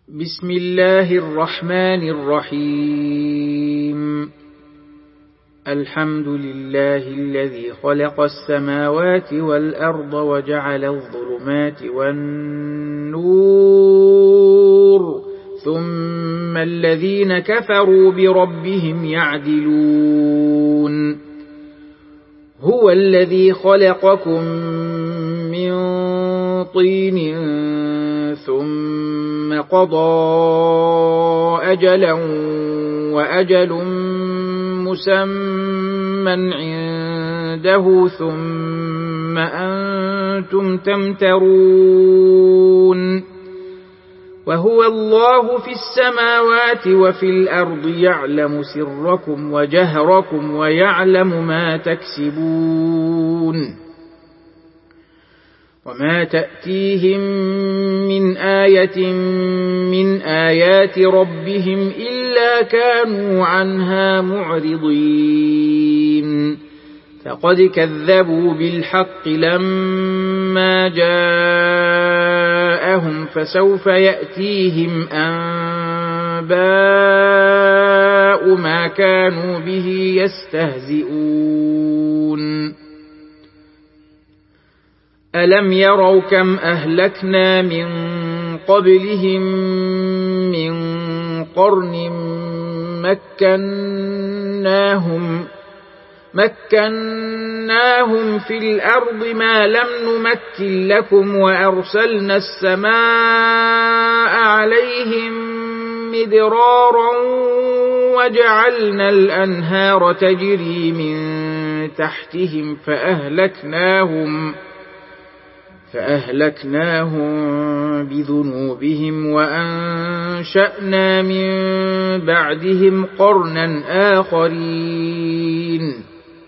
بسم الله الرحمن الرحيم. الحمد لله الذي خلق السماوات والأرض وجعل الظلمات والنور ثم الذين كفروا بربهم يعدلون. هو الذي خلقكم من طين ثم قضى أجلا وأجل مسمى عنده ثم أنتم تمترون. وهو الله في السماوات وفي الأرض يعلم سركم وجهركم ويعلم ما تكسبون. وما تأتيهم من آية من آيات ربهم إلا كانوا عنها معرضين. فقد كذبوا بالحق لما جاءهم فسوف يأتيهم أنباء ما كانوا به يستهزئون. ألم يروا كم أهلكنا من قبلهم من قرن مكناهم في الأرض ما لم نمكن لكم وأرسلنا السماء عليهم مدرارا وجعلنا الأنهار تجري من تحتهم فأهلكناهم بذنوبهم وأنشأنا من بعدهم قرنا آخرين.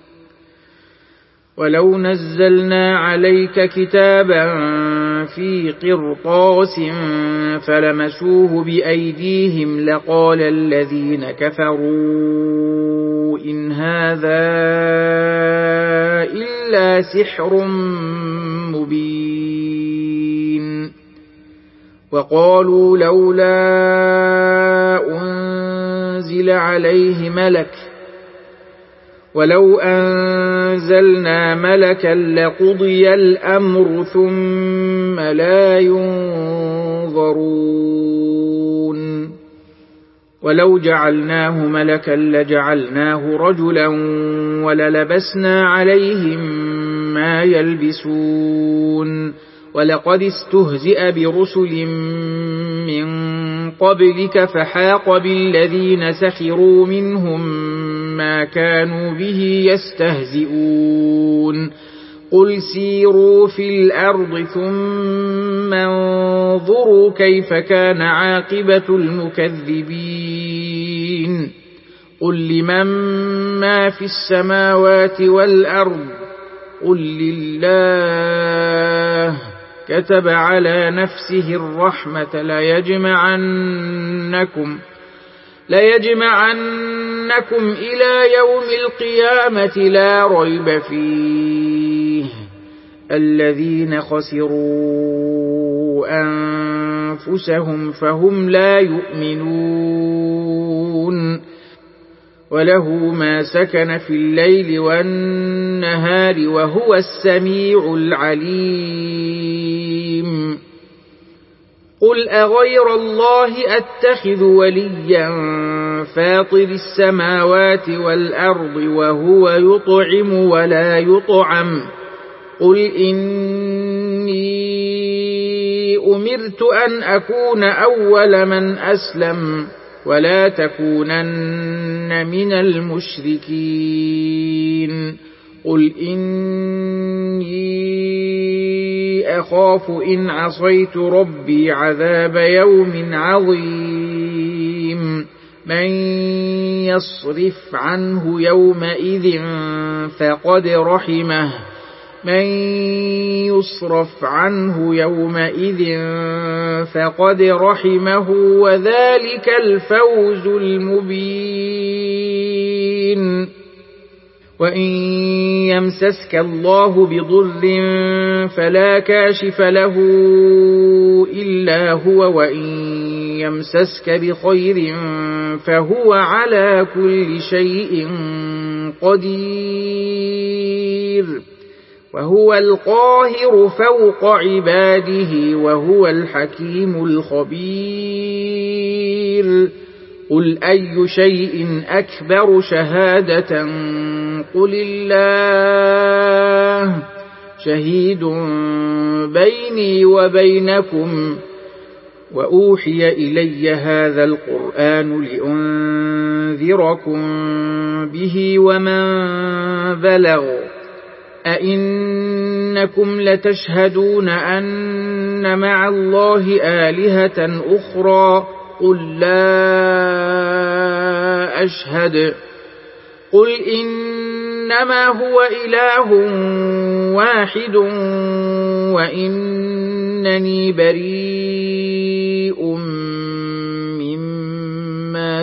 ولو نزلنا عليك كتابا في قرطاس فلمسوه بأيديهم لقال الذين كفروا إن هذا إلا سحر مبين. وقالوا لولا أنزل عليه ملك ولو أنزلنا ملكا لقضي الأمر ثم لا ينظرون. ولو جعلناه ملكا لجعلناه رجلا وللبسنا عليهم ما يلبسون. ولقد استهزئ برسل من قبلك فحاق بالذين سخروا منهم ما كانوا به يستهزئون. قل سيروا في الأرض ثم انظروا كيف كان عاقبة المكذبين. قل لمن ما في السماوات والأرض قل لله. كتب على نفسه الرحمة ليجمعنكم إلى يوم القيامة لا ريب فيه. الذين خسروا أنفسهم فهم لا يؤمنون. وله ما سكن في الليل والنهار وهو السميع العليم. قل أغير الله أتخذ وليا فاطر السماوات والأرض وهو يطعم ولا يطعم. قل إني أمرت أن أكون أول من أسلم ولا تكونن من المشركين. قل إني أخاف إن عصيت ربي عذاب يوم عظيم. من يصرف عنه يومئذ فقد رحمه وذلك الفوز المبين. وإن يمسسك الله بضر فلا كاشف له إلا هو وإن يمسسك بخير فهو على كل شيء قدير وهو القاهر فوق عباده وهو الحكيم الخبير قل أي شيء أكبر شهادة قل الله شهيد بيني وبينكم وأوحي إلي هذا القرآن لأنذركم به ومن بلغ أئنكم لتشهدون أن مع الله آلهة أخرى قل لا أشهد قل إنما هو إله واحد وإنني بريء مما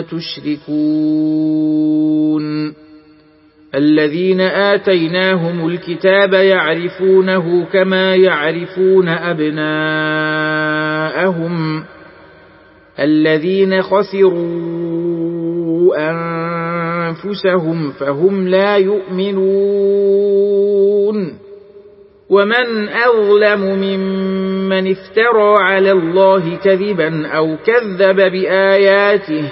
تشركون الذين آتيناهم الكتاب يعرفونه كما يعرفون أبناءهم الذين خسروا أنفسهم فهم لا يؤمنون ومن أظلم ممن افترى على الله كذبا أو كذب بآياته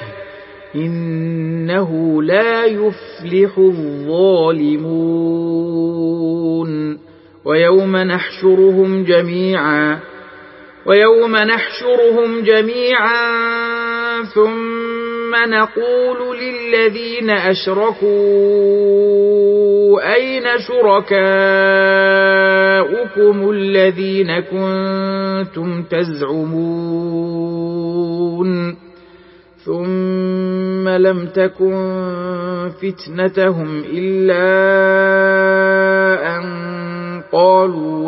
إنه لا يفلح الظالمون ويوم نحشرهم جميعا ثم نقول للذين أشركوا أين شركاؤكم الذين كنتم تزعمون ثم لم تكن فتنتهم إلا أن قالوا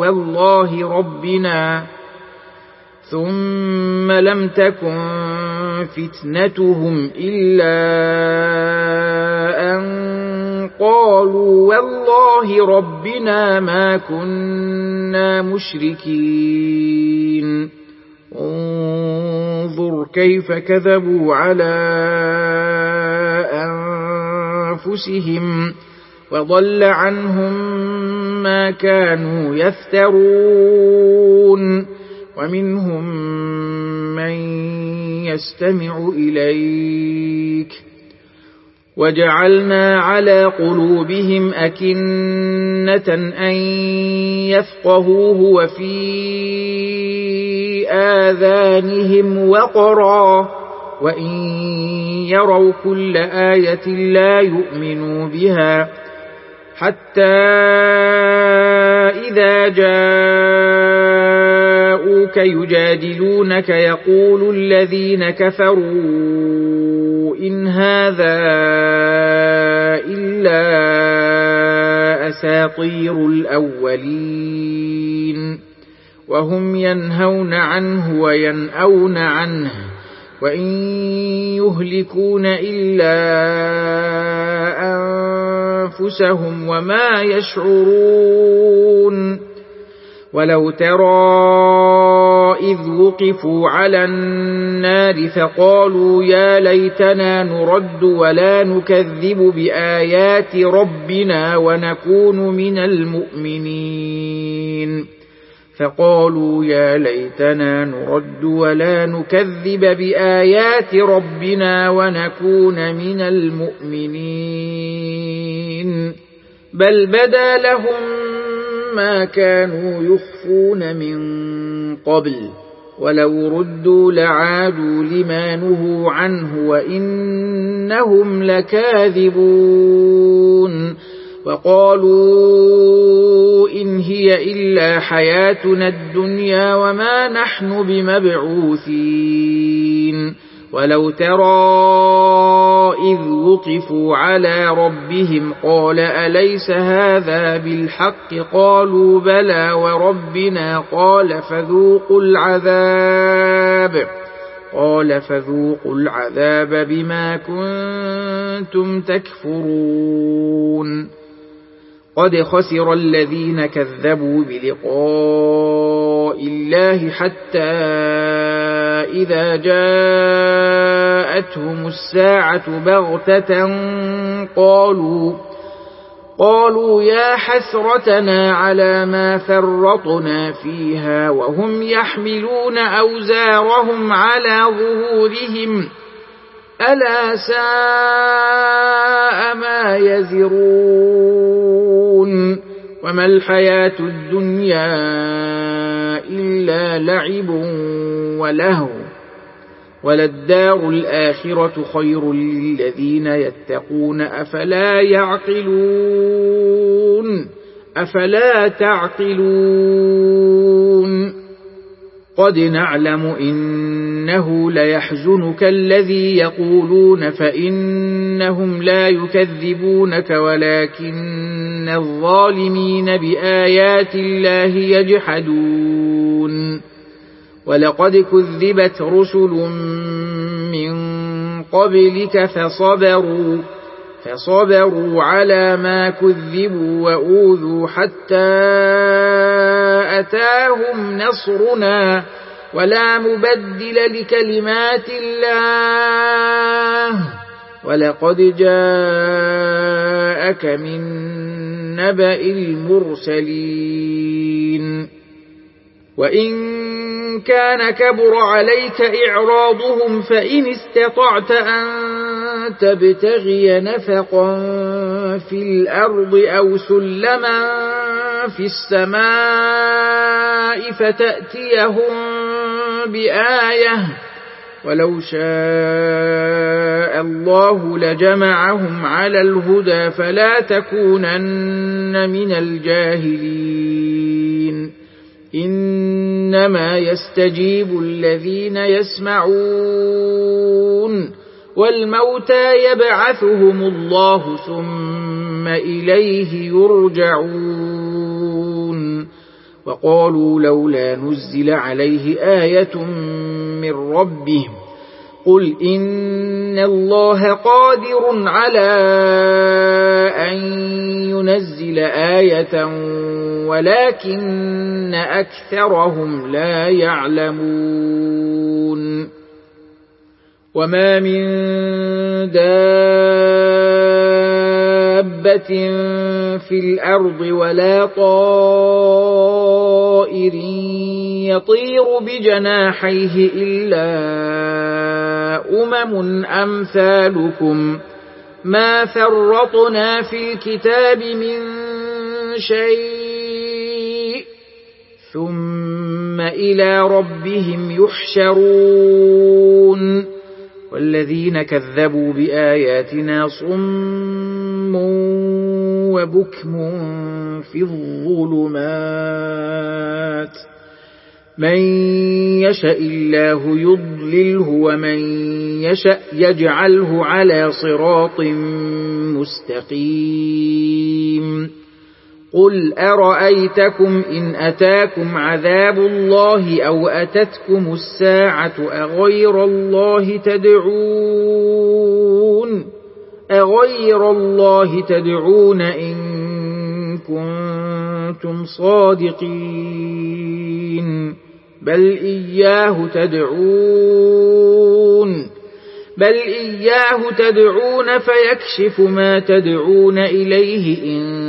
والله ربنا ما كنا مشركين انظر كيف كذبوا على أنفسهم وضل عنهم ما كانوا يفترون ومنهم من يستمع إليك وجعلنا على قلوبهم أكنة أن يفقهوه وفي آذانهم وقرا وإن يروا كل آية لا يؤمنوا بها حتى إذا جاءوك يجادلونك يقول الذين كفروا إن هذا إلا أساطير الأولين وهم ينهون عنه وينأون عنه وإن يهلكون إلا أنفسهم وما يشعرون ولو ترى إذ وقفوا على النار فقالوا يا ليتنا نرد ولا نكذب بآيات ربنا ونكون من المؤمنين بل بدا لهم ما كانوا يخفون من قبل ولو ردوا لعادوا لما نهوا عنه وإنهم لكاذبون وقالوا إن هي إلا حياتنا الدنيا وما نحن بمبعوثين ولو ترى إذ وقفوا على ربهم قال أليس هذا بالحق قالوا بلى وربنا قال فذوقوا العذاب بما كنتم تكفرون قد خسر الذين كذبوا بلقاء الله حتى إذا جاءتهم الساعة بغتة قالوا يا حسرتنا على ما فرطنا فيها وهم يحملون أوزارهم على ظهورهم ألا ساء ما يزرون وما الحياة الدنيا إلا لعب ولهو وللدار الآخرة خير للذين يتقون أفلا تعقلون قد نعلم إنه ليحزنك الذي يقولون فإنهم لا يكذبونك ولكن الظالمين بآيات الله يجحدون ولقد كذبت رسل من قبلك فصبروا على ما كذبوا وأوذوا حتى أتاهم نصرنا ولا مبدل لكلمات الله ولقد جاءك من نبأ المرسلين وإن كان كبر عليك إعراضهم فإن استطعت أن تبتغي نفقا في الأرض أو سلما في السماء فتأتيهم بآية ولو شاء الله لجمعهم على الهدى فلا تكونن من الجاهلين إنما يستجيب الذين يسمعون والموتى يبعثهم الله ثم إليه يرجعون وقالوا لولا نزل عليه آية من ربه قل إن الله قادر على أن ينزل آية ولكن أكثرهم لا يعلمون وما من دابة في الأرض ولا طائر يطير بجناحيه إلا أمثالكم ما فرطنا في الكتاب من شيء ثم إلى ربهم يحشرون والذين كذبوا بآياتنا صم وبكم في الظلمات من يشاء الله يضلله ومن يشاء يجعله على صراط مستقيم قل أرأيتكم إن أتاكم عذاب الله أو أتتكم الساعة أغير الله تدعون إن كنتم صادقين بل إياه تدعون فيكشف ما تدعون إليه إن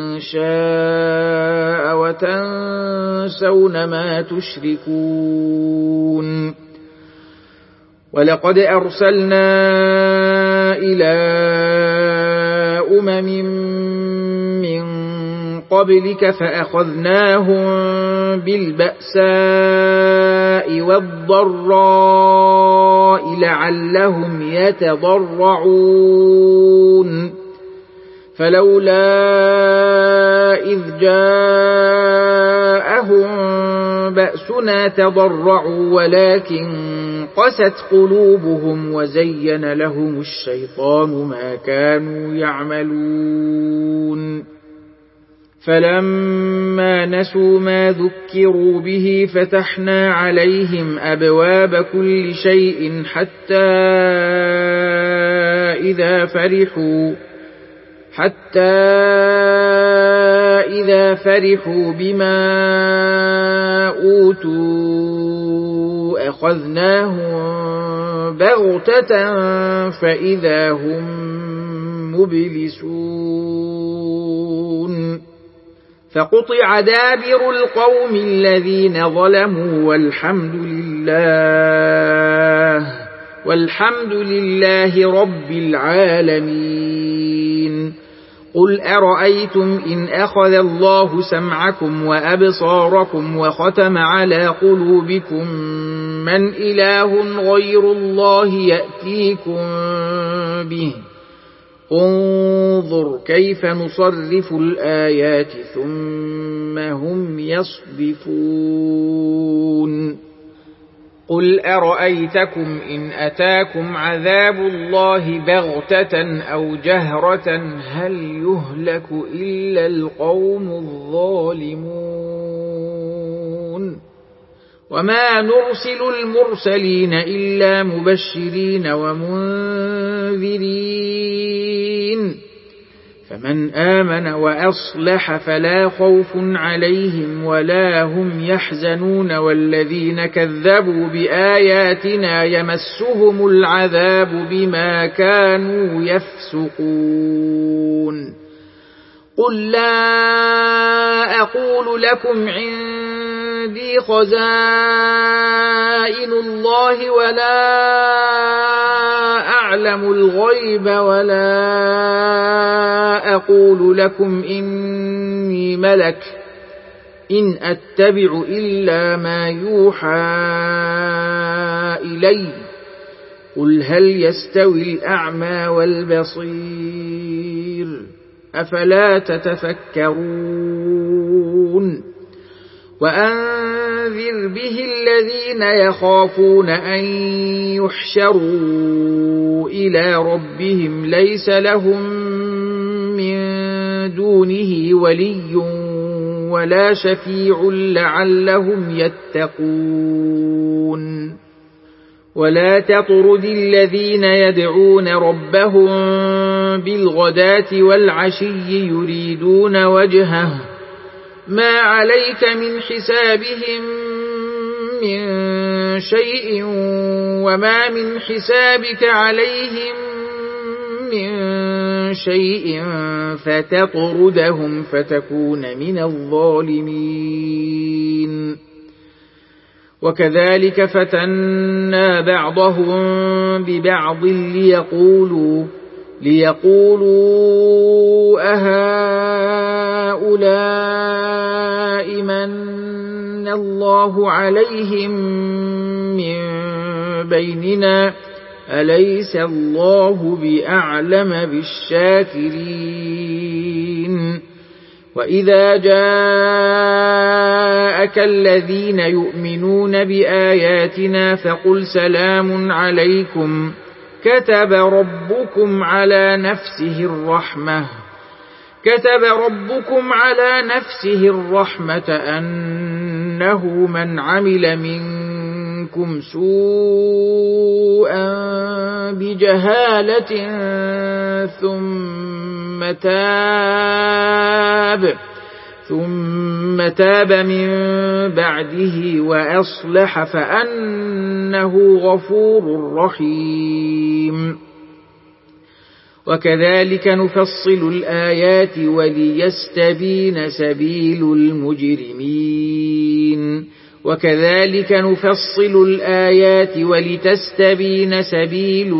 شاء وتنسون ما تشركون ولقد أرسلنا إلى من قبلك فأخذناهم بالبأساء والضراء لعلهم يتضرعون فلولا إذ جاءهم بأسنا تضرعوا ولكن قست قلوبهم وزين لهم الشيطان ما كانوا يعملون فلما نسوا ما ذكروا به فتحنا عليهم أبواب كل شيء حتى إذا فرحوا بما أوتوا أخذناهم بغتة فإذا هم مبلسون فقطع دابر القوم الذين ظلموا والحمد لله رب العالمين. قل أرأيتم إن أخذ الله سمعكم وأبصاركم وختم على قلوبكم من إله غير الله يأتيكم به انظر كيف نصرف الآيات ثم هم يصدفون. قل أرأيتكم إن أتاكم عذاب الله بغتة أو جهرة هل يهلك إلا القوم الظالمون وما نرسل المرسلين إلا مبشرين ومنذرين فمن آمن وأصلح فلا خوف عليهم ولا هم يحزنون والذين كذبوا بآياتنا يمسهم العذاب بما كانوا يفسقون. قل لا أقول لكم عندي خزائن الله ولا أعلم الغيب ولا أقول لكم إني ملك إن أتبع إلا ما يوحى إلي قل هل يستوي الأعمى والبصير أفلا تتفكرون. وأنذر به الذين يخافون أن يحشروا إلى ربهم ليس لهم من دونه ولي ولا شفيع لعلهم يتقون. ولا تطرد الذين يدعون ربهم بالغداة والعشي يريدون وجهه ما عليك من حسابهم من شيء وما من حسابك عليهم من شيء فتطردهم فتكون من الظالمين. وكذلك فتنا بعضهم ببعض ليقولوا أهؤلاء من الله عليهم من بيننا أليس الله بأعلم بالشاكرين. وإذا جاءك الذين يؤمنون بآياتنا فقل سلام عليكم كتب ربكم على نفسه الرحمة أنه من عمل منكم سوءا بجهالة ثم تاب من بعده وأصلح فأنه غفور رحيم. وكذلك نفصل الآيات ولتستبين سبيل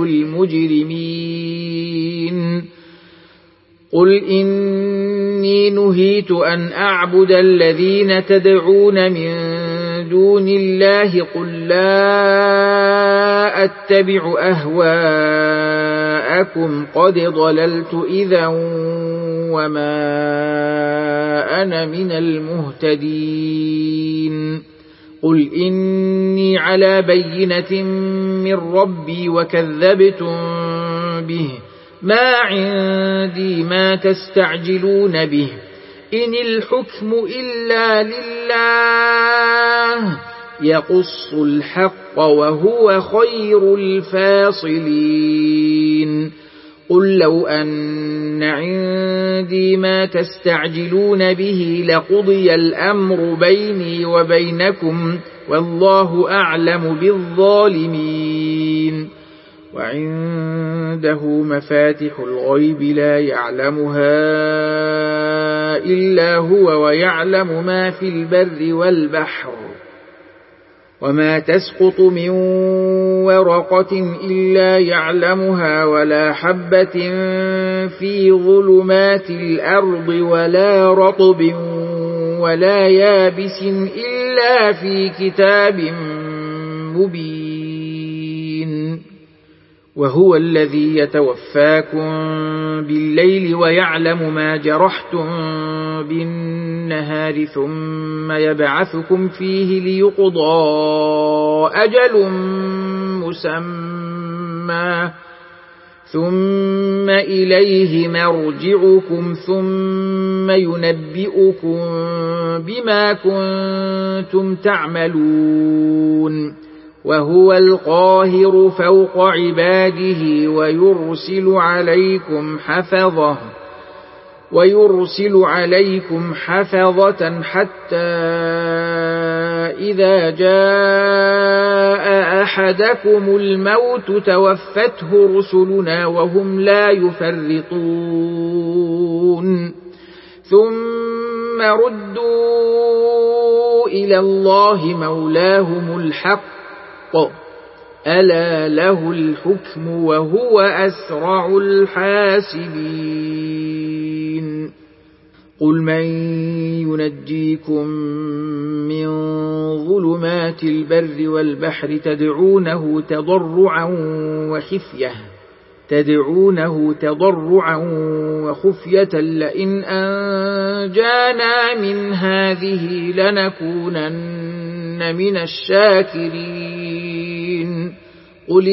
المجرمين. قل إني نهيت أن أعبد الذين تدعون من دون الله قل لا أتبع أهواءكم قد ضللت إذا وما أنا من المهتدين. قل إني على بينة من ربي وكذبتم به ما عندي ما تستعجلون به إن الحكم إلا لله يقص الحق وهو خير الفاصلين. قل لو أن عندي ما تستعجلون به لقضي الأمر بيني وبينكم والله أعلم بالظالمين. وعنده مفاتح الغيب لا يعلمها إلا هو ويعلم ما في البر والبحر وما تسقط من ورقة إلا يعلمها ولا حبة في ظلمات الأرض ولا رطب ولا يابس إلا في كتاب مبين. وهو الذي يتوفاكم بالليل ويعلم ما جرحتم بالنهار ثم يبعثكم فيه ليقضى أجل مسمى ثم إليه مرجعكم ثم ينبئكم بما كنتم تعملون. وهو القاهر فوق عباده ويرسل عليكم حفظة حتى إذا جاء أحدكم الموت توفته رسلنا وهم لا يفرطون ثم ردوا إلى الله مولاهم الحق ألا له الحكم وهو أسرع الحاسبين. قل من ينجيكم من ظلمات البر والبحر تدعونه تضرعا وخفية لئن أنجانا من هذه لنكونن من الشاكرين. قل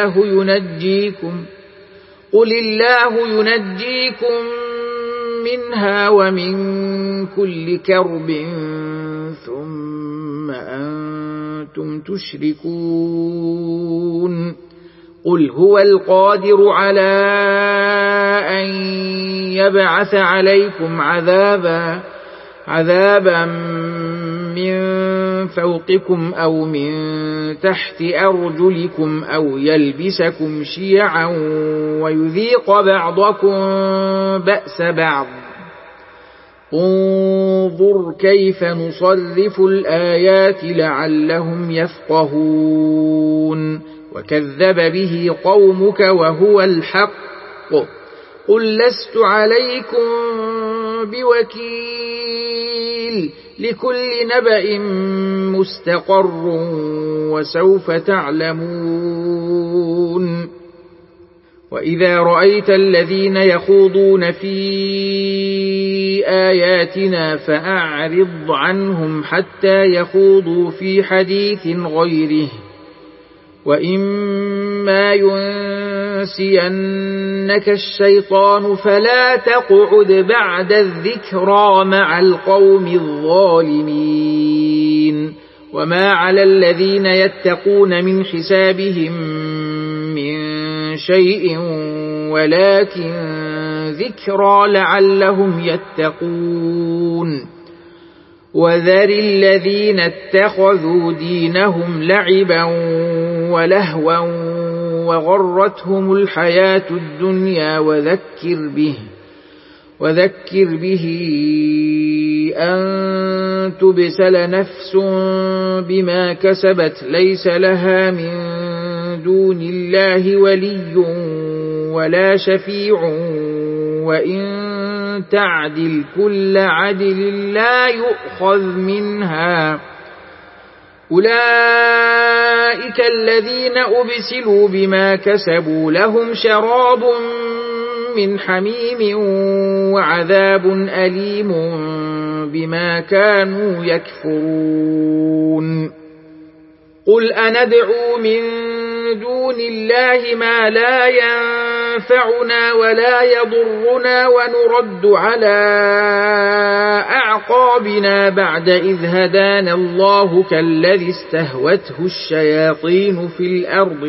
الله ينجيكم منها ومن كل كرب ثم أنتم تشركون. قل هو القادر على أن يبعث عليكم عذابا من فوقكم أو من تحت أرجلكم أو يلبسكم شيعا ويذيق بعضكم بأس بعض. انظر كيف نصرف الآيات لعلهم يفقهون. وكذب به قومك وهو الحق. قل لست عليكم بوكيل لكل نبأ مستقر وسوف تعلمون. وإذا رأيت الذين يخوضون في آياتنا فأعرض عنهم حتى يخوضوا في حديث غيره وإما ينسينك الشيطان فلا تقعد بعد الذكرى مع القوم الظالمين. وما على الذين يتقون من حسابهم من شيء ولكن ذكرى لعلهم يتقون. وذر الذين اتخذوا دينهم لعبا ولهوا وغرتهم الحياة الدنيا وذكر به أن تبسل نفس بما كسبت ليس لها من دون الله ولي ولا شفيع وإن تعدل كل عدل لا يؤخذ منها. أولئك الذين أبسلوا بما كسبوا لهم شراب من حميم وعذاب أليم بما كانوا يكفرون. قل أندعو من دون الله ما لا ينفعنا ولا يضرنا ونرد على أعقابنا بعد إذ هدانا الله كالذي استهوته الشياطين في الأرض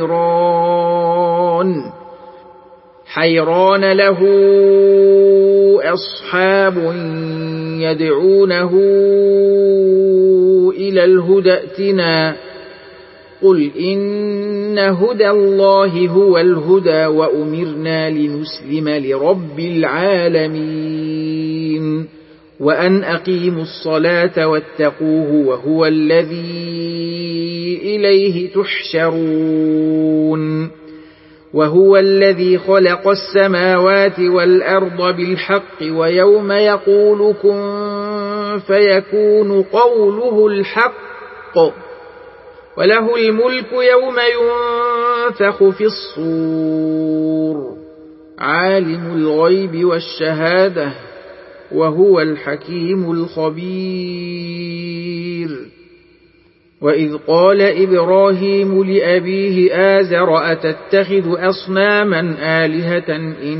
حيران له أصحاب يدعونه إلى الهدى ائتنا قل إن هدى الله هو الهدى وأمرنا لنسلم لرب العالمين وأن أقيموا الصلاة واتقوه وهو الذي إليه تحشرون وهو الذي خلق السماوات والأرض بالحق ويوم يقول كن فيكون قوله الحق وله الملك يوم ينفخ في الصور عالم الغيب والشهادة وهو الحكيم الخبير وإذ قال إبراهيم لأبيه آزر أتتخذ أصناما آلهة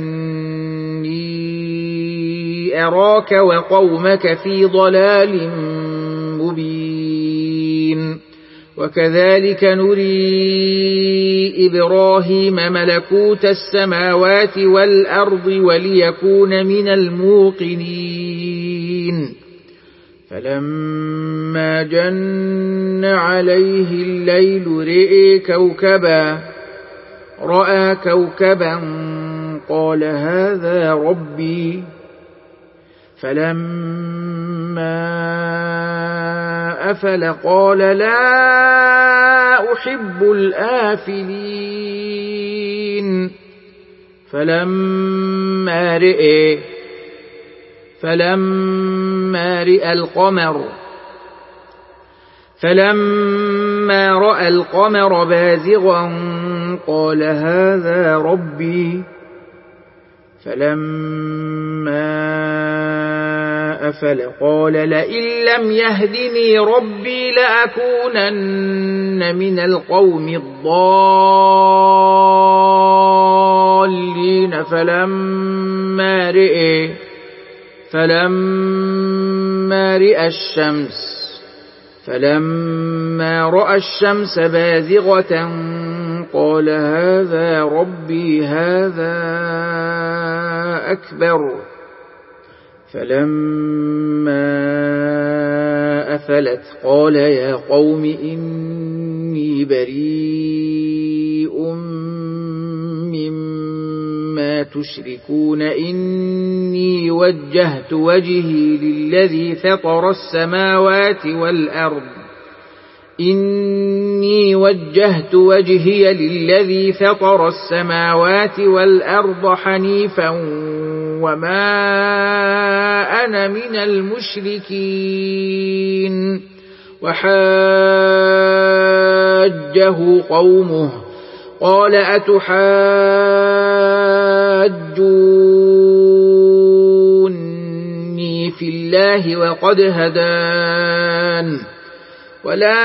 إني أراك وقومك في ضلال مبين وكذلك نري إبراهيم ملكوت السماوات والأرض وليكون من الموقنين فلما جن عليه الليل رأى كوكبا قال هذا ربي فلما أفل قال لا أحب الآفلين فلما رأى القمر بازغا قال هذا ربي فلما أفل قال لئن لم يهدني ربي لأكونن من القوم الضالين فلما رأى الشمس بازغة قال هذا ربي هذا أكبر فلما أفلت قال يا قوم إني بريء مما تشركون إني وجهت وجهي للذي فطر السماوات والأرض حنيفا وما أنا من المشركين وحاجه قومه قال أتحاجوني في الله وقد هدان ولا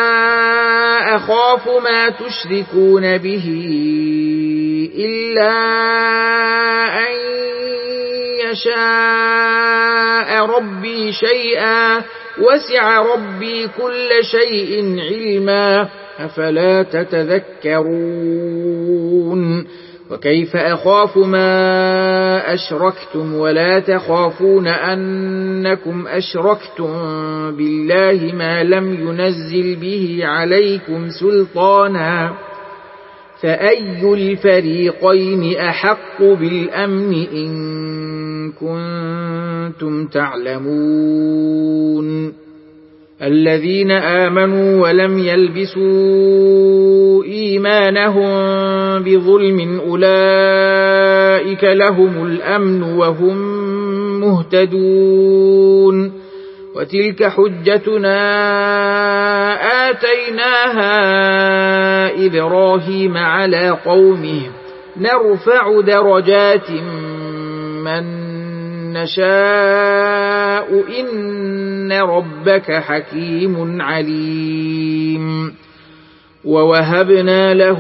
أخاف ما تشركون به إلا أن يشاء ربي شيئا وسع ربي كل شيء علما أفلا تتذكرون وكيف أخاف ما أشركتم ولا تخافون أنكم أشركتم بالله ما لم ينزل به عليكم سلطانا فأي الفريقين أحق بالأمن إن كنتم تعلمون الذين آمنوا ولم يلبسوا إيمانهم بظلم أولئك لهم الأمن وهم مهتدون وتلك حجتنا آتيناها إبراهيم على قومه نرفع درجات من نشاء إن ربك حكيم عليم ووهبنا له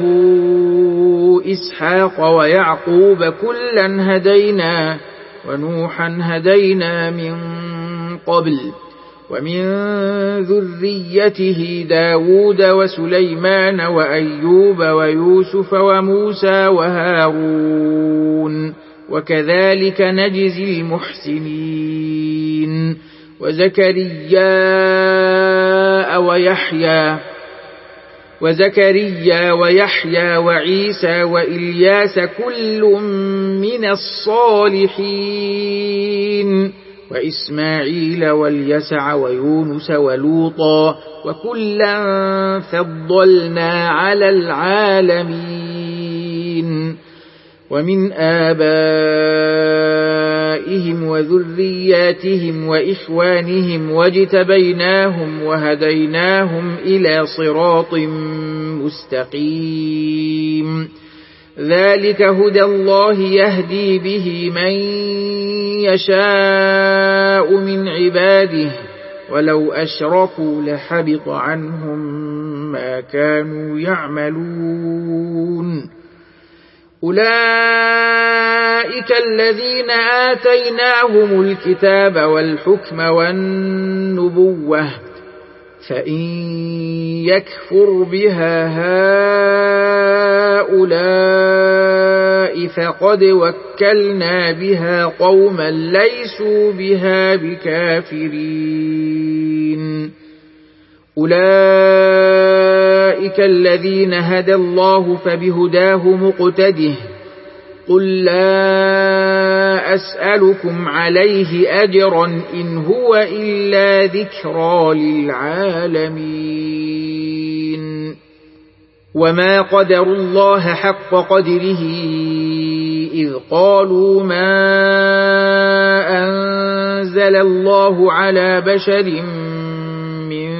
إسحاق ويعقوب كلا هدينا ونوحا هدينا من قبل ومن ذريته داود وسليمان وأيوب ويوسف وموسى وهارون وكذلك نجزي المحسنين وزكريا ويحيى وعيسى وإلياس كل من الصالحين وإسماعيل واليسع ويونس ولوطا وكلا فضلنا على العالمين ومن آبائهم وذرياتهم وإخوانهم واجتبيناهم وهديناهم إلى صراط مستقيم ذلك هدى الله يهدي به من يشاء من عباده ولو أشركوا لحبط عنهم ما كانوا يعملون أولئك الذين آتيناهم الكتاب والحكم والنبوة فإن يكفر بها هؤلاء فقد وكلنا بها قوما ليسوا بها بكافرين أولئك الذين هدى الله فبهداه مقتده قل لا أسألكم عليه أجرا إن هو إلا ذكرى للعالمين وما قدروا الله حق قدره إذ قالوا ما أنزل الله على بشر من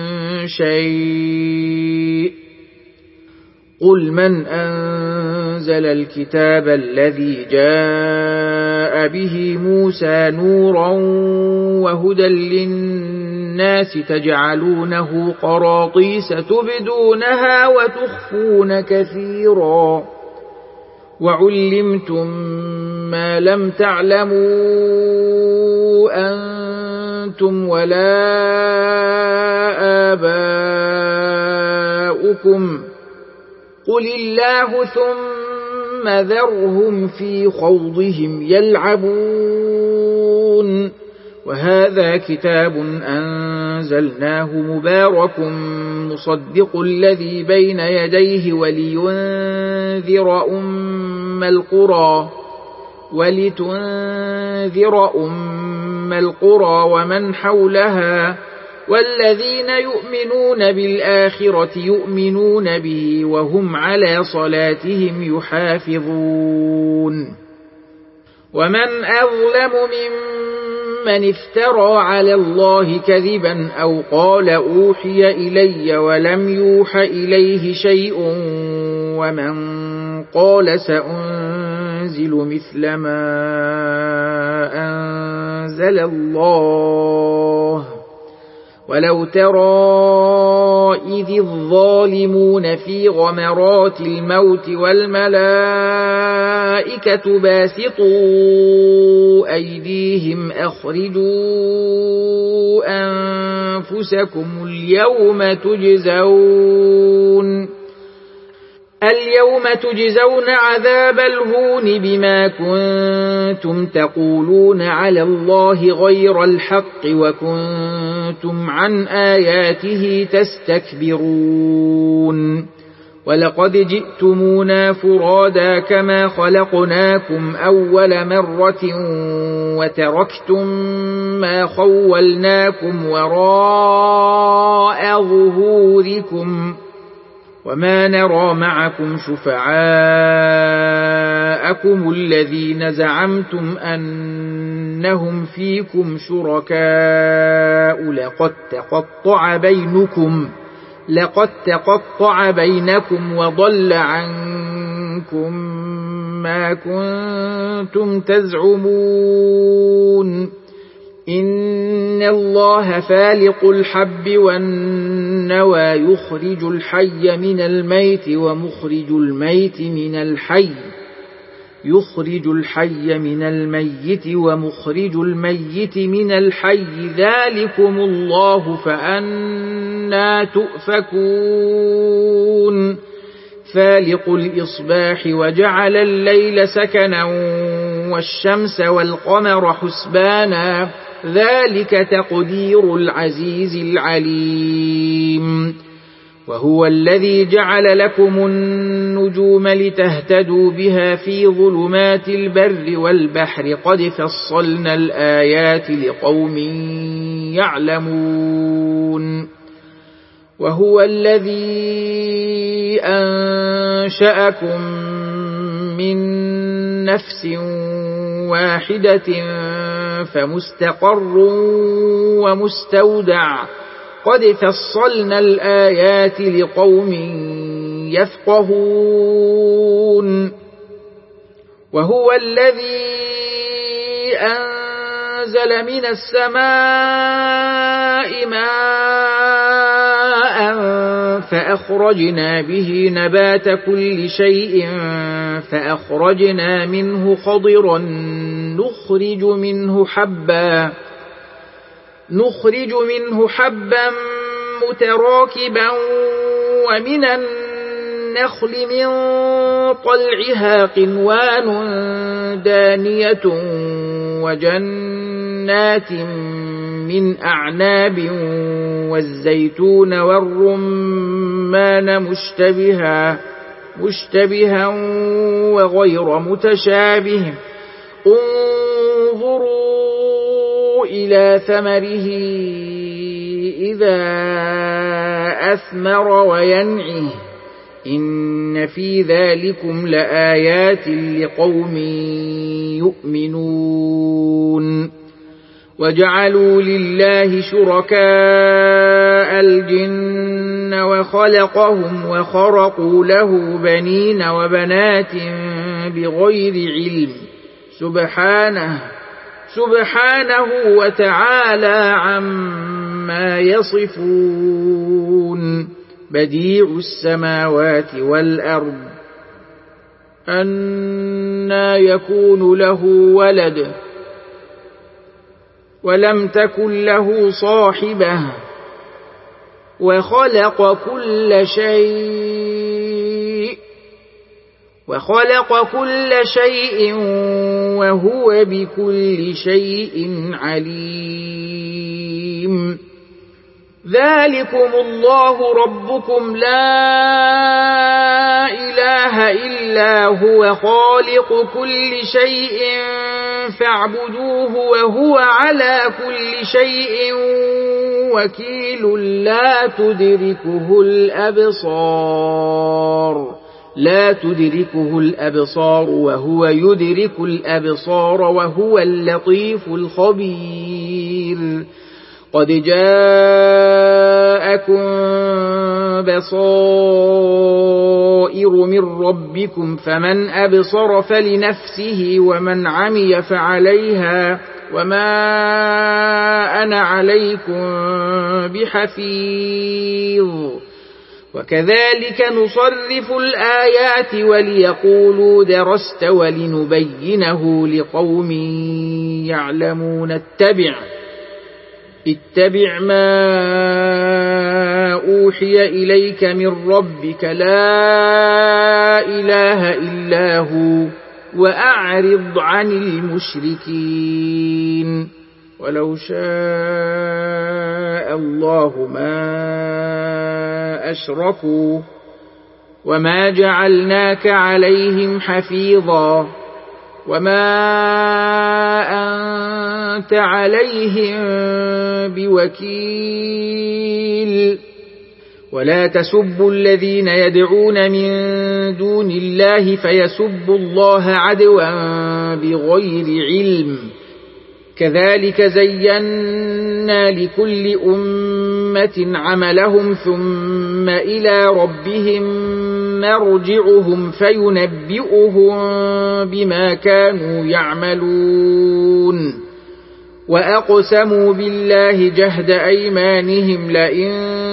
شيء قل من أنزل الكتاب الذي جاء به موسى نورا وهدى للناس تجعلونه قراطيس تبدونها وتخفون كثيرا وعلمتم ما لم تعلموا أنتم ولا آباؤكم قل الله ثم ذرهم في خوضهم يلعبون وهذا كتاب أنزلناه مبارك مصدق الذي بين يديه ولتنذر أم القرى ومن حولها والذين يؤمنون بالآخرة يؤمنون به وهم على صلاتهم يحافظون ومن أظلم ممن افترى على الله كذبا أو قال أوحي إلي ولم يوح إليه شيء ومن قال سأنزل مثل ما أنزل الله ولو ترى إذ الظالمون في غمرات الموت والملائكة باسطوا أيديهم أخرجوا أنفسكم اليوم تجزون عذاب الهون بما كنتم تقولون على الله غير الحق وكنتم عن آياته تستكبرون ولقد جئتمونا فرادا كما خلقناكم أول مرة وتركتم ما خولناكم وراء ظهوركم وما نرى معكم شفعاءكم الذين زعمتم أنهم فيكم شركاء لقد تقطع بينكم وضل عنكم ما كنتم تزعمون إن الله فالق الحب والنوى يخرج الحي من الميت ومخرج الميت من الحي ومخرج الميت من الحي ذلكم الله فأنى تؤفكون فالق الإصباح وجعل الليل سكنا والشمس والقمر حسبانا ذلك تقدير العزيز العليم. وهو الذي جعل لكم النجوم لتهتدوا بها في ظلمات البر والبحر قد فصلنا الآيات لقوم يعلمون. وهو الذي أنشأكم من نفس واحدة فمستقر ومستودع قد فصلنا الآيات لقوم يفقهون. وهو الذي أنزل من السماء ماء فأخرجنا به نبات كل شيء فأخرجنا منه خضرا نخرج منه حبا متراكبا ومن النخل من طلعها قنوان دانية وجنات من أعناب والزيتون والرمان مشتبها وغير متشابه انظروا إلى ثمره إذا أثمر وينعه إن في ذلكم لآيات لقوم يؤمنون. وجعلوا لله شركاء الجن وخلقهم وخرقوا له بنين وبنات بغير علم سبحانه وتعالى عما يصفون. بديع السماوات والأرض أنى يكون له ولد ولم تكن له صاحبة وخلق كل شيء وهو بكل شيء عليم. ذلكم الله ربكم لا إله إلا هو خالق كل شيء فاعبدوه وهو على كل شيء وكيل لا تدركه الأبصار وهو يدرك الأبصار وهو اللطيف الخبير. قد جاءكم بصائر من ربكم فمن أبصر فلنفسه ومن عمي فعليها وما أنا عليكم بحفيظ. وكذلك نصرف الآيات وليقولوا درست ولنبينه لقوم يعلمون. اتبع ما أوحي إليك من ربك لا إله إلا هو وأعرض عن المشركين. ولو شاء الله ما أشركوا وما جعلناك عليهم حفيظا وما أنت عليهم بوكيل. ولا تسبوا الذين يدعون من دون الله فيسبوا الله عدوا بغير علم. كذلك زينا لكل أمة عملهم ثم إلى ربهم مرجعهم فينبئهم بما كانوا يعملون. وأقسموا بالله جهد أيمانهم لئن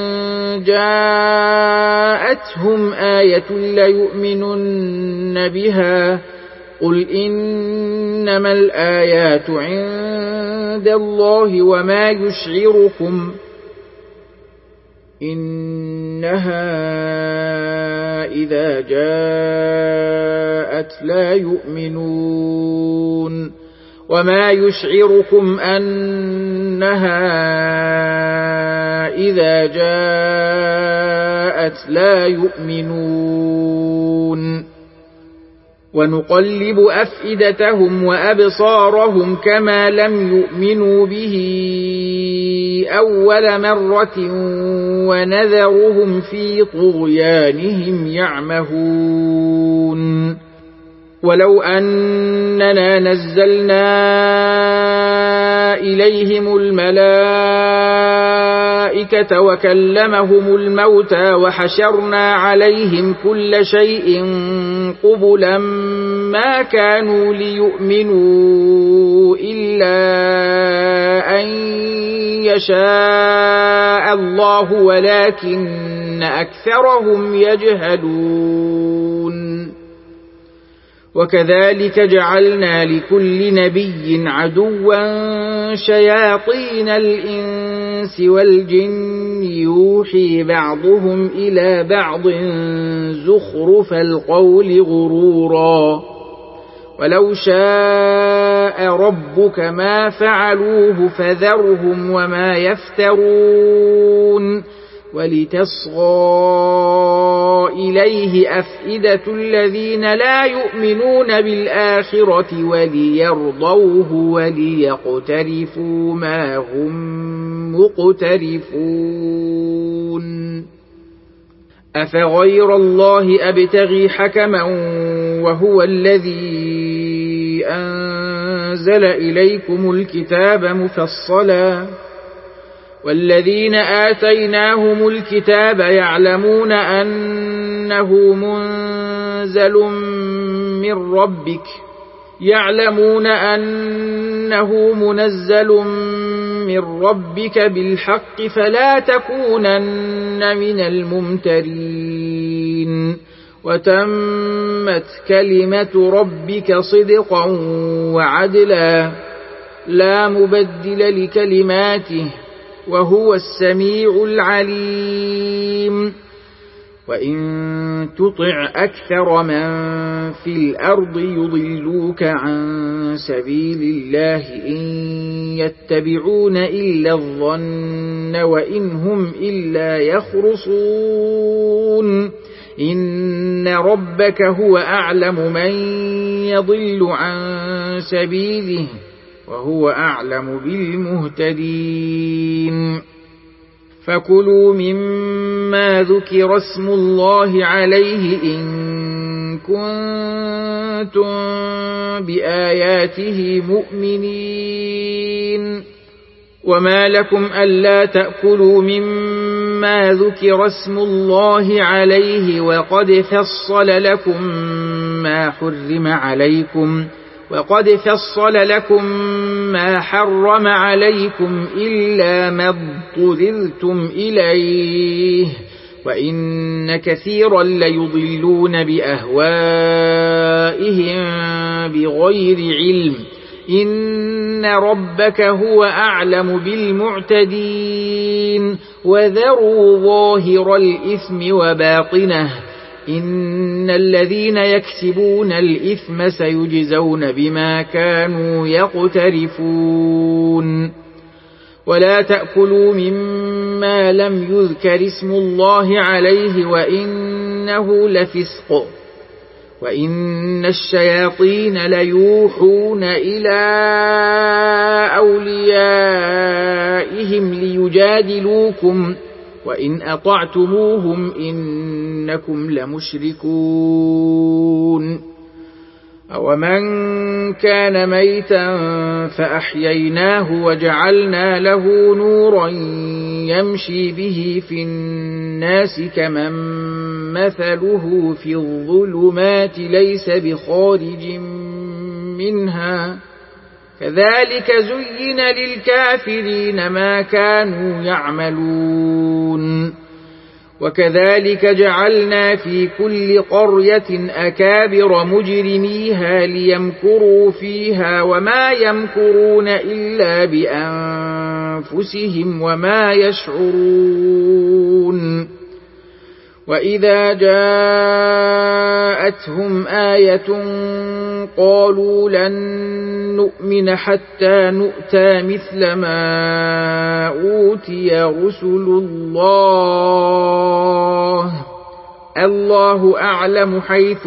جاءتهم آية ليؤمنن بها قل إنما الآيات عند الله وما يشعركم إنها إذا جاءت لا يؤمنون. وما يشعركم أنها إذا جاءت لا يؤمنون ونقلب أفئدتهم وأبصارهم كما لم يؤمنوا به أول مرة ونذرهم في طغيانهم يعمهون ولو أننا نزلنا إليهم الملائكة وكلمهم الموتى وحشرنا عليهم كل شيء قبلا ما كانوا ليؤمنوا إلا أن يشاء الله ولكن أكثرهم يجهلون وكذلك جعلنا لكل نبي عدوا شياطين الإنس والجن يوحي بعضهم إلى بعض زخرف القول غرورا ولو شاء ربك ما فعلوه فذرهم وما يفترون ولتصغى إليه أفئدة الذين لا يؤمنون بالآخرة وليرضوه وليقترفوا ما هم مقترفون أفغير الله أبتغي حكما وهو الذي أنزل إليكم الكتاب مفصلا والذين آتيناهم الكتاب يعلمون أنه منزل من ربك بالحق فلا تكونن من الممترين وتمت كلمة ربك صدقا وعدلا لا مبدل لكلماته وهو السميع العليم وإن تطع أكثر من في الأرض يضلوك عن سبيل الله إن يتبعون إلا الظن وإن هم إلا يخرصون إن ربك هو أعلم من يضل عن سبيله وهو أعلم بالمهتدين فكلوا مما ذكر اسم الله عليه إن كنتم بآياته مؤمنين وما لكم ألا تأكلوا مما ذكر اسم الله عليه وقد فصل لكم ما حرم عليكم إلا ما اضطررتم إليه وإن كثيرا ليضلون بأهوائهم بغير علم إن ربك هو أعلم بالمعتدين وذروا ظاهر الإثم وباطنه إن الذين يكسبون الإثم سيجزون بما كانوا يقترفون ولا تأكلوا مما لم يذكر اسم الله عليه وإنه لفسق وإن الشياطين ليوحون إلى أوليائهم ليجادلوكم وإن أطعتموهم إنكم لمشركون أومن كان ميتا فأحييناه وجعلنا له نورا يمشي به في الناس كمن مثله في الظلمات ليس بخارج منها كذلك زين للكافرين ما كانوا يعملون وكذلك جعلنا في كل قرية أكابر مجرميها ليمكروا فيها وما يمكرون إلا بأنفسهم وما يشعرون وإذا جاء جاءتهم آية قالوا لن نؤمن حتى نؤتى مثل ما أوتي رسل الله الله أعلم حيث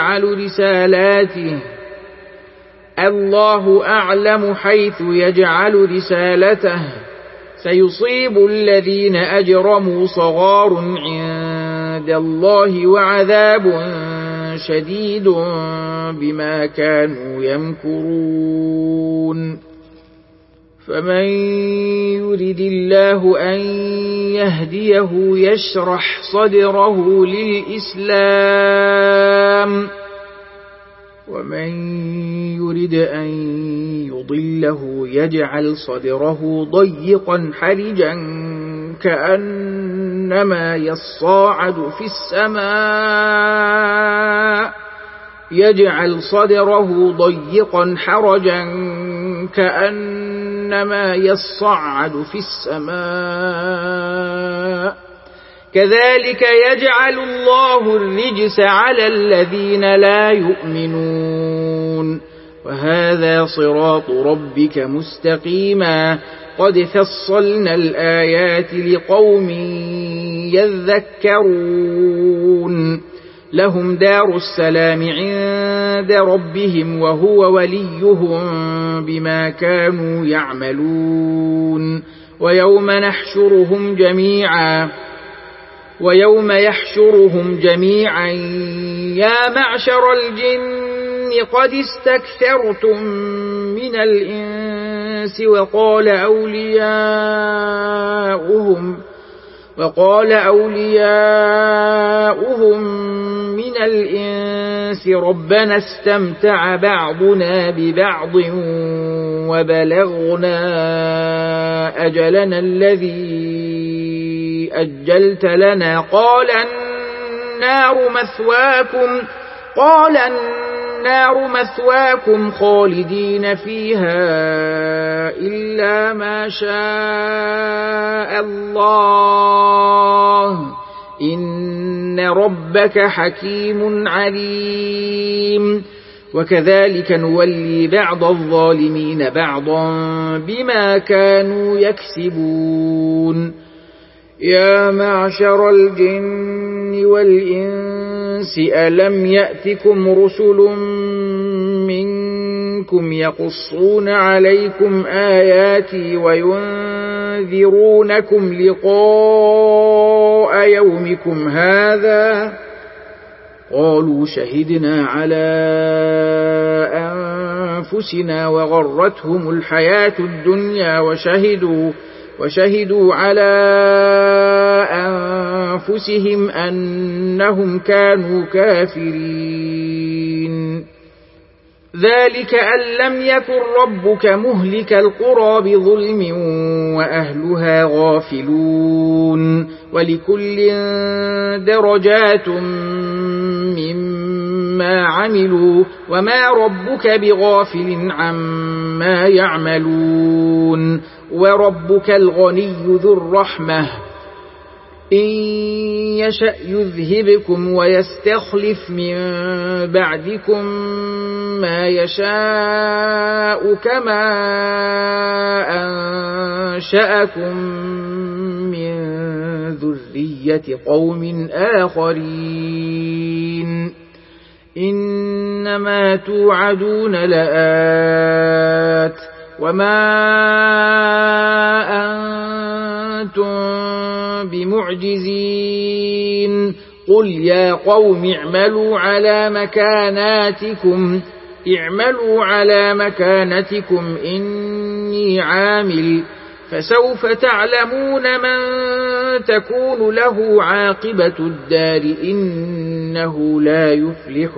يجعل رسالته سيصيب الذين أجرموا صغار عند الله وعذاب شديد بما كانوا يمكرون فمن يرد الله أن يهديه يشرح صدره للإسلام ومن يرد أن يضله يجعل صدره ضيقا حرجا كأنما يصاعد في السماء كذلك يجعل الله الرجس على الذين لا يؤمنون وهذا صراط ربك مستقيما قد فصلنا الآيات لقوم يذكرون لهم دار السلام عند ربهم وهو وليهم بما كانوا يعملون ويوم يحشرهم جميعا يا معشر الجن قد استكثرتم من الإنس وقال أولياؤهم من الإنس ربنا استمتع بعضنا ببعض وبلغنا أجلنا الذي أجلت لنا قال النار مثواكم خالدين فيها إلا ما شاء الله إن ربك حكيم عليم وكذلك نولي بعض الظالمين بعضا بما كانوا يكسبون يا معشر الجن والإنس ألم يأتكم رسل منكم يقصون عليكم آياتي وينذرونكم لقاء يومكم هذا قالوا شهدنا على أنفسنا وغرتهم الحياة الدنيا وشهدوا على أنفسهم أنهم كانوا كافرين ذلك أن لم يكن ربك مهلك القرى بظلم وأهلها غافلون ولكل درجات مما عملوا وما ربك بغافل عما يعملون وربك الغني ذو الرحمة إن يشأ يذهبكم ويستخلف من بعدكم ما يشاء كما أنشأكم من ذرية قوم آخرين إنما توعدون لآت وما أنتم بمعجزين قل يا قوم اعملوا على مكانتكم إني عامل فسوف تعلمون من تكون له عاقبة الدار إنه لا يفلح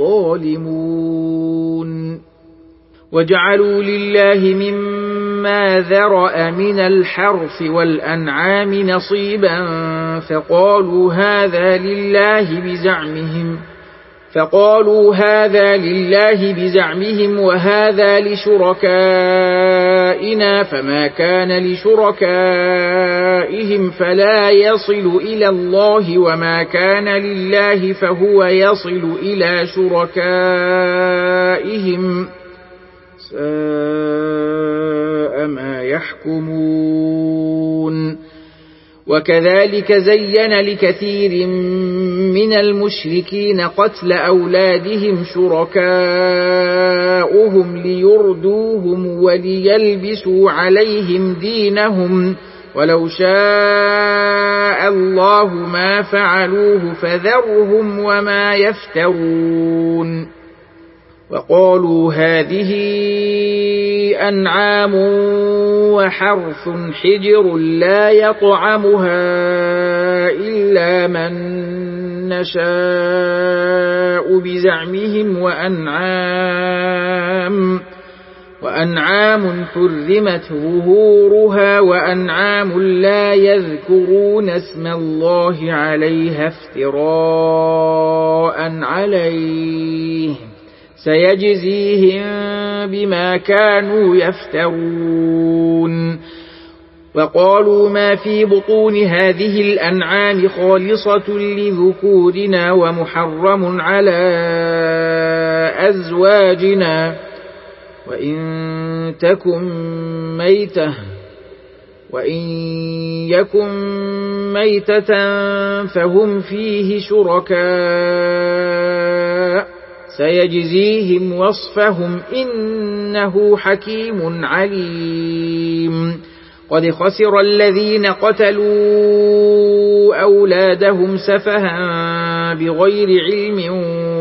الظالمون وجعلوا لله مما ذرأ من الحرث والأنعام نصيبا فقالوا هذا لله بزعمهم وهذا لشركائهم شركائنا فما كان لشركائهم فلا يصل إلى الله وما كان لله فهو يصل إلى شركائهم ساء ما يحكمون وكذلك زين لكثير من المشركين قتل أولادهم شركاؤهم ليردوهم وليلبسوا عليهم دينهم ولو شاء الله ما فعلوه فذرهم وما يفترون وقالوا هذه أنعام وحرث حجر لا يطعمها إلا من نشاء بزعمهم وأنعام حرمت ظهورها وأنعام لا يذكرون اسم الله عليها افتراء عليه سيجزيهم بما كانوا يفترون وقالوا ما في بطون هذه الأنعام خالصة لذكورنا ومحرم على أزواجنا وإن يكن ميتة فهم فيه شركاء سيجزيهم وصفهم إنه حكيم عليم قد خسر الذين قتلوا أولادهم سفها بغير علم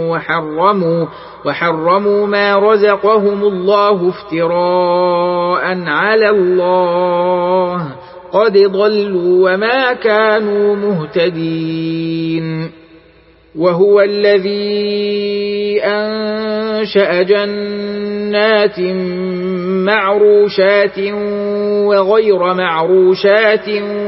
وحرموا ما رزقهم الله افتراء على الله قد ضلوا وما كانوا مهتدين وهو الذي أنشأ جنات معروشات وغير معروشات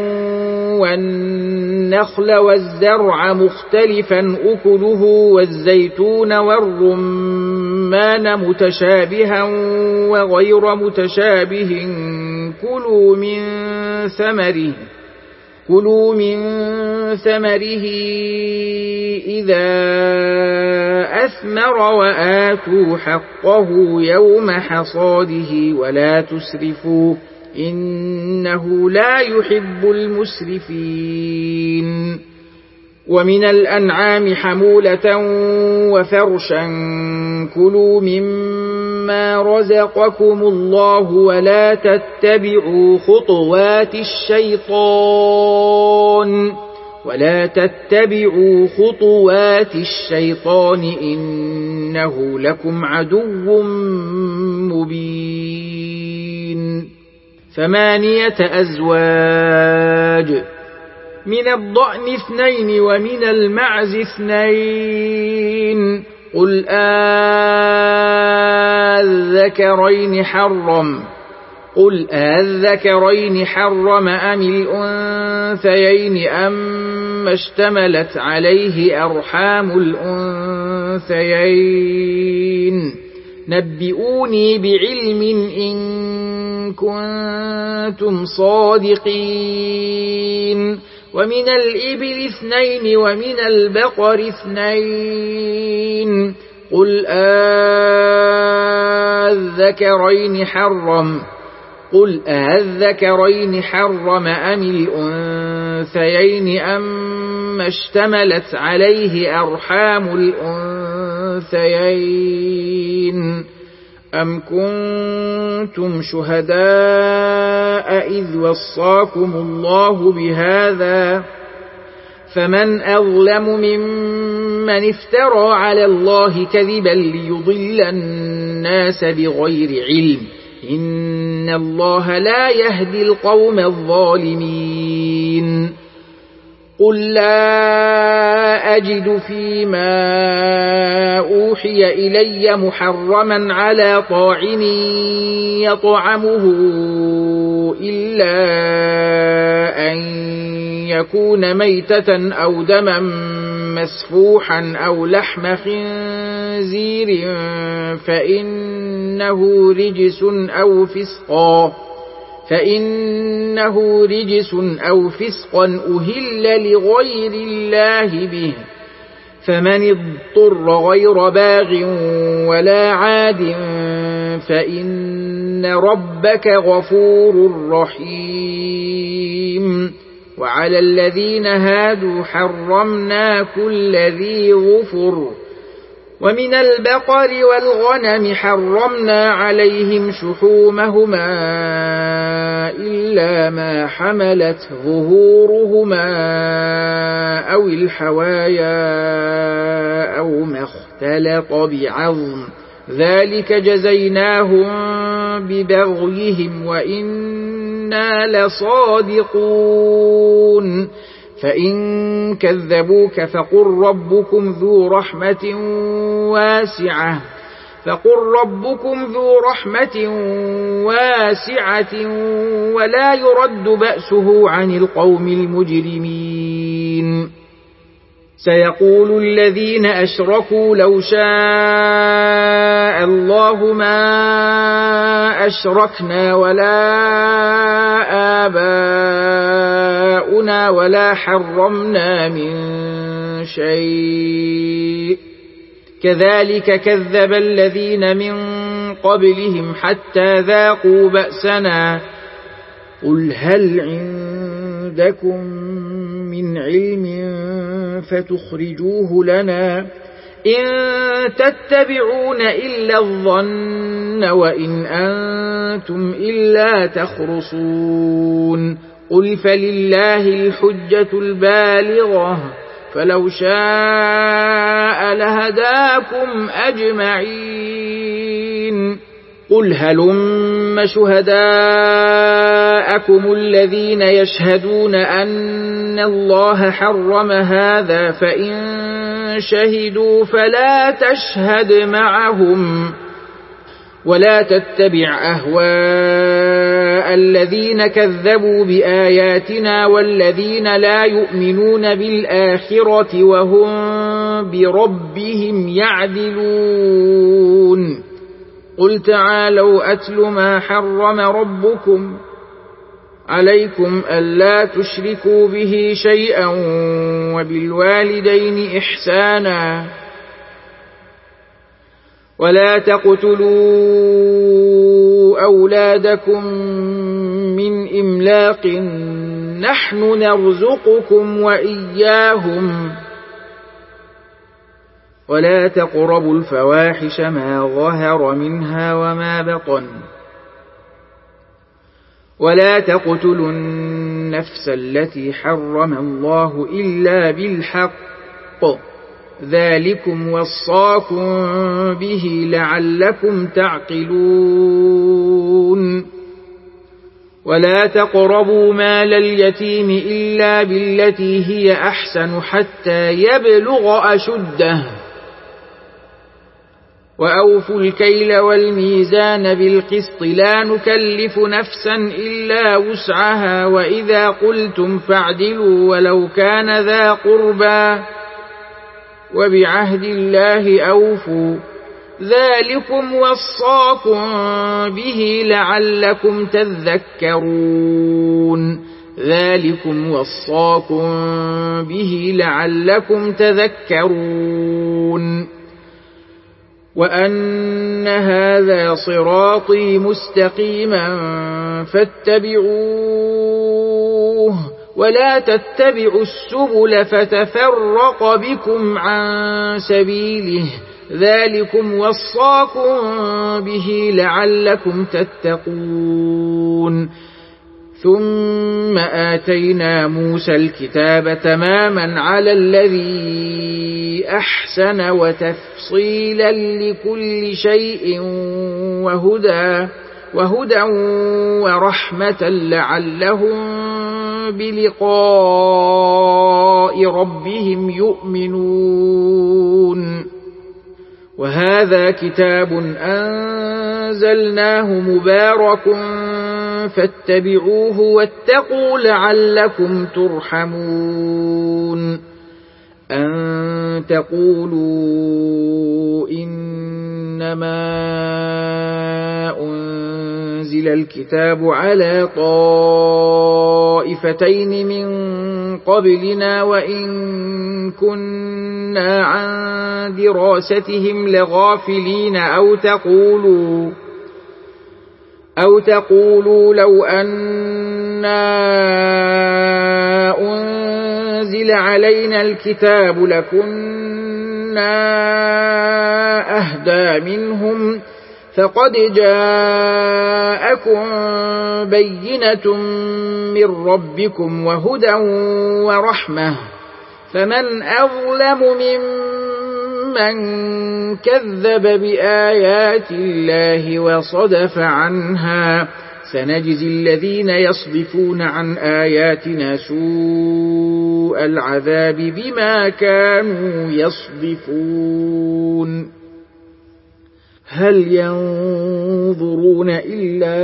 والنخل والزرع مختلفا أكله والزيتون والرمان متشابها وغير متشابه كلوا من ثمره إذا أثمر وآتوا حقه يوم حصاده ولا تسرفوا إنه لا يحب المسرفين ومن الأنعام حمولة وفرشا كلوا مما رزقكم الله ولا تتبعوا خطوات الشيطان إنه لكم عدو مبين 8 أزواج من الضأن 2 ومن المعز 2 قل أذكرين حرم أم الأنثيين أم اشتملت عليه أرحام الأنثيين نبئوني بعلم إن كنتم صادقين ومن الإبل 2 ومن البقر 2 قل أذكرين حرم أم الأنثيين أم اشتملت عليه أرحام الأنثيين أم كنتم شهداء إذ وصاكم الله بهذا فمن أظلم ممن افترى على الله كذبا ليضل الناس بغير علم إن الله لا يهدي القوم الظالمين قل لا أجد فيما أوحي إلي محرما على طاعم يطعمه إلا أن يكون ميتة أو دما مسفوحا أو لحم خنزير فإنه رجس أو فسقا أهل لغير الله به، فمن اضطر غير باغ ولا عاد فإن ربك غفور رحيم. وعلى الذين هادوا حرمنا كل ذي ظفر، ومن البقر والغنم حرمنا عليهم شحومهما إلا ما حملت ظهورهما أو الحوايا أو ما اختلط بعظم، ذلك جزيناهم ببغيهم وإنا لصادقون. فإن كذبوك فقل ربكم ذو رحمة واسعة ولا يرد بأسه عن القوم المجرمين. سيقول الذين أشركوا لو شاء الله ما أشركنا ولا آباؤنا ولا حرمنا من شيء، كذلك كذب الذين من قبلهم حتى ذاقوا بأسنا. قل هل عندكم من علم فتخرجوه لنا؟ إن تتبعون إلا الظن وإن أنتم إلا تخرصون. قل فلله الحجة البالغة فلو شاء لهداكم أجمعين. قل هلم شهداءكم الذين يشهدون أن الله حرم هذا، فإن شهدوا فلا تشهد معهم ولا تتبع أهواء الذين كذبوا بآياتنا والذين لا يؤمنون بالآخرة وهم بربهم يعدلون. قل تعالوا أتل ما حرم ربكم عليكم ألا تشركوا به شيئا وبالوالدين إحسانا ولا تقتلوا أولادكم من إملاق نحن نرزقكم وإياهم ولا تقربوا الفواحش ما ظهر منها وما بطن ولا تقتلوا النفس التي حرم الله إلا بالحق، ذلكم وصاكم به لعلكم تعقلون. ولا تقربوا مال اليتيم إلا بالتي هي أحسن حتى يبلغ أشده، وأوفوا الكيل والميزان بالقسط لا نكلف نفسا إلا وسعها، وإذا قلتم فاعدلوا ولو كان ذا قربى وبعهد الله أوفوا، ذلكم وصاكم به لعلكم تذكرون. ذلكم وصاكم به لعلكم تذكرون. وأن هذا صراطي مستقيما فاتبعوه ولا تتبعوا السبل فتفرق بكم عن سبيله، ذلكم وصاكم به لعلكم تتقون. ثم آتينا موسى الكتاب تماما على الذي أحسن وتفصيلا لكل شيء وهدى ورحمة لعلهم بلقاء ربهم يؤمنون. وهذا كتاب أنزلناه مبارك فاتبعوه واتقوا لعلكم ترحمون. أن تقولوا إنما أنزل الكتاب على طائفتين من قبلنا وإن كنا عن دراستهم لغافلين أو تقولوا لو أنا أنزل علينا الكتاب لكنا أهدى منهم فقد جاءكم بينة من ربكم وهدى ورحمة فمن أظلم ممن كذب بآيات الله وصدف عنها سنجزي الذين يصدفون عن آياتنا سوء العذاب بما كانوا يصدفون هل ينظرون إلا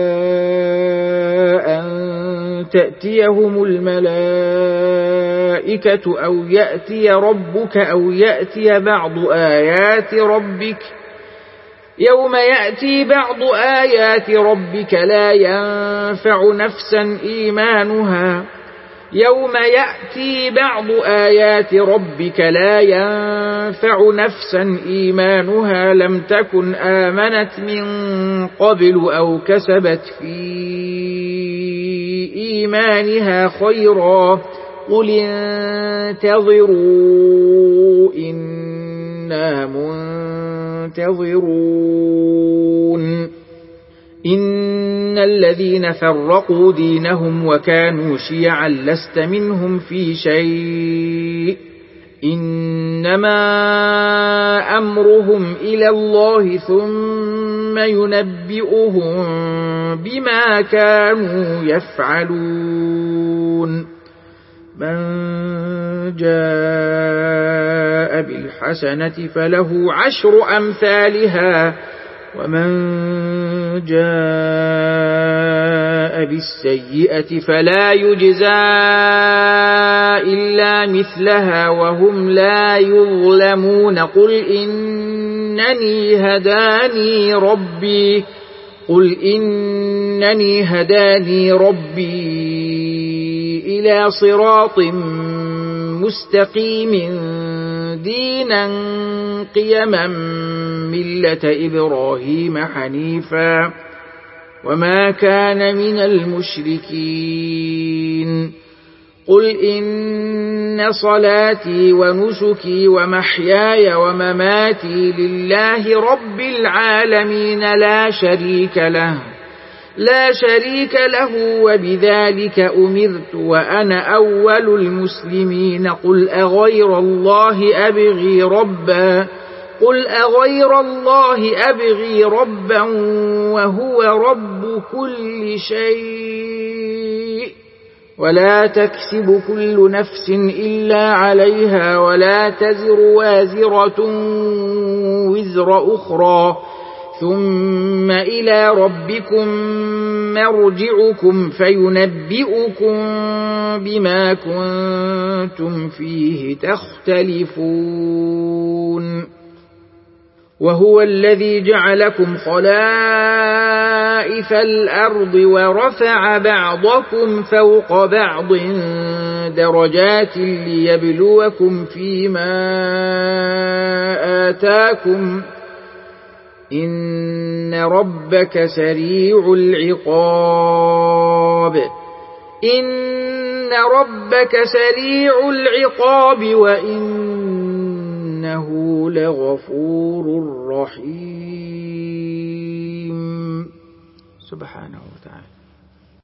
أن تأتيهم الملائكة أو يأتي ربك أو يأتي بعض آيات ربك يوم يأتي بعض آيات ربك لا ينفع نفسا إيمانها يوم يأتي بعض آيات ربك لا ينفع نفسا إيمانها لم تكن آمنت من قبل أو كسبت في إيمانها خيرا قل انتظروا إنا منتظرون إن الذين فرقوا دينهم وكانوا شيعا لست منهم في شيء إنما أمرهم إلى الله ثم ينبئهم بما كانوا يفعلون من جاء بالحسنة فله 10 أمثالها ومن جاء بالسيئة فلا يجزى إلا مثلها وهم لا يظلمون قل إنني هداني ربي إلى صراط مستقيم دينا قيما ملة إبراهيم حنيفا وما كان من المشركين قل إن صلاتي ونسكي ومحياي ومماتي لله رب العالمين لا شريك له وبذلك أمرت وأنا أول المسلمين قل أغير الله أبغي ربا وهو رب كل شيء ولا تكسب كل نفس إلا عليها ولا تزر وازرة وزر أخرى ثم إلى ربكم مرجعكم فينبئكم بما كنتم فيه تختلفون وهو الذي جعلكم خلائف الأرض ورفع بعضكم فوق بعض درجات ليبلوكم فيما آتاكم إن ربك سريع العقاب وإنه لغفور رحيم سبحانه وتعالى.